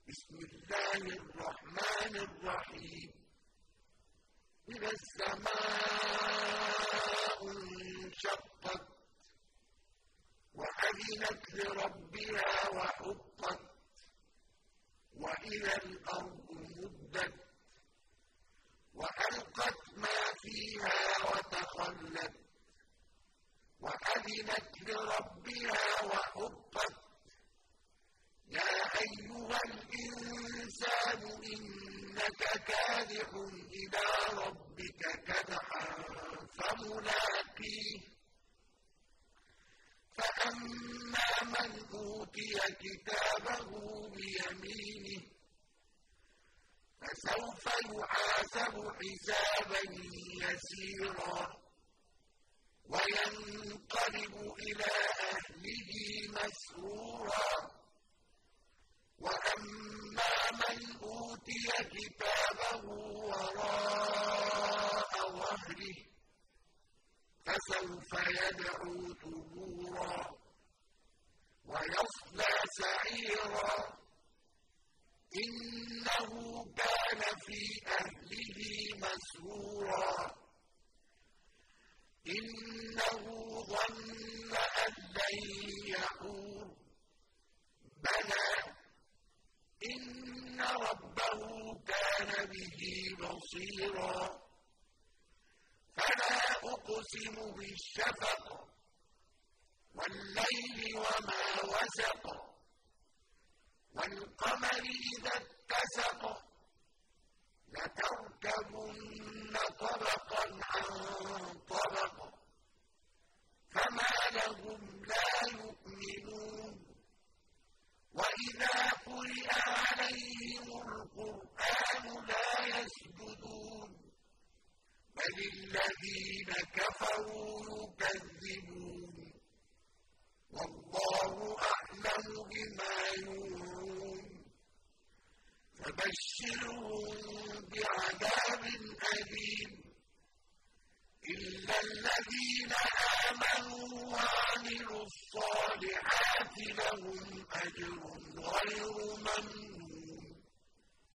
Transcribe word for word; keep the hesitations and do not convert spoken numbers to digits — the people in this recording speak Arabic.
بسم الله الرحمن الرحيم إذا السماء انشقت وأذنت لربها وحقت وإذا الأرض مدت وألقت ما فيها وتخلت وأذنت لربها وحقت يا أيها الإنسان إنك كادح إلى ربك كدحا فملاقيه فأما من أوتي كتابه بيمينه فسوف يحاسب حسابا يسيرا وينقلب إلى أهله مسرورا وأما من أوتي كتابه وراء ظهره فسوف يدعو ثبورا ويصلى سعيرا إنه كان في أهله مسرورا إنه ظن أن لن يحور بلى إن ربه كان به بصيرا فلا أقسم بالشفق والليل وما وسق والقمر إذا اتسق لتركبن طبقا عن طبق فما لهم لا يؤمنون وإذا قرئ عليهم القرآن لا يسجدون بل الذين كفروا يكذبون والله أعلم بما يوعون فبشرهم بعذاب أليم إلا الذين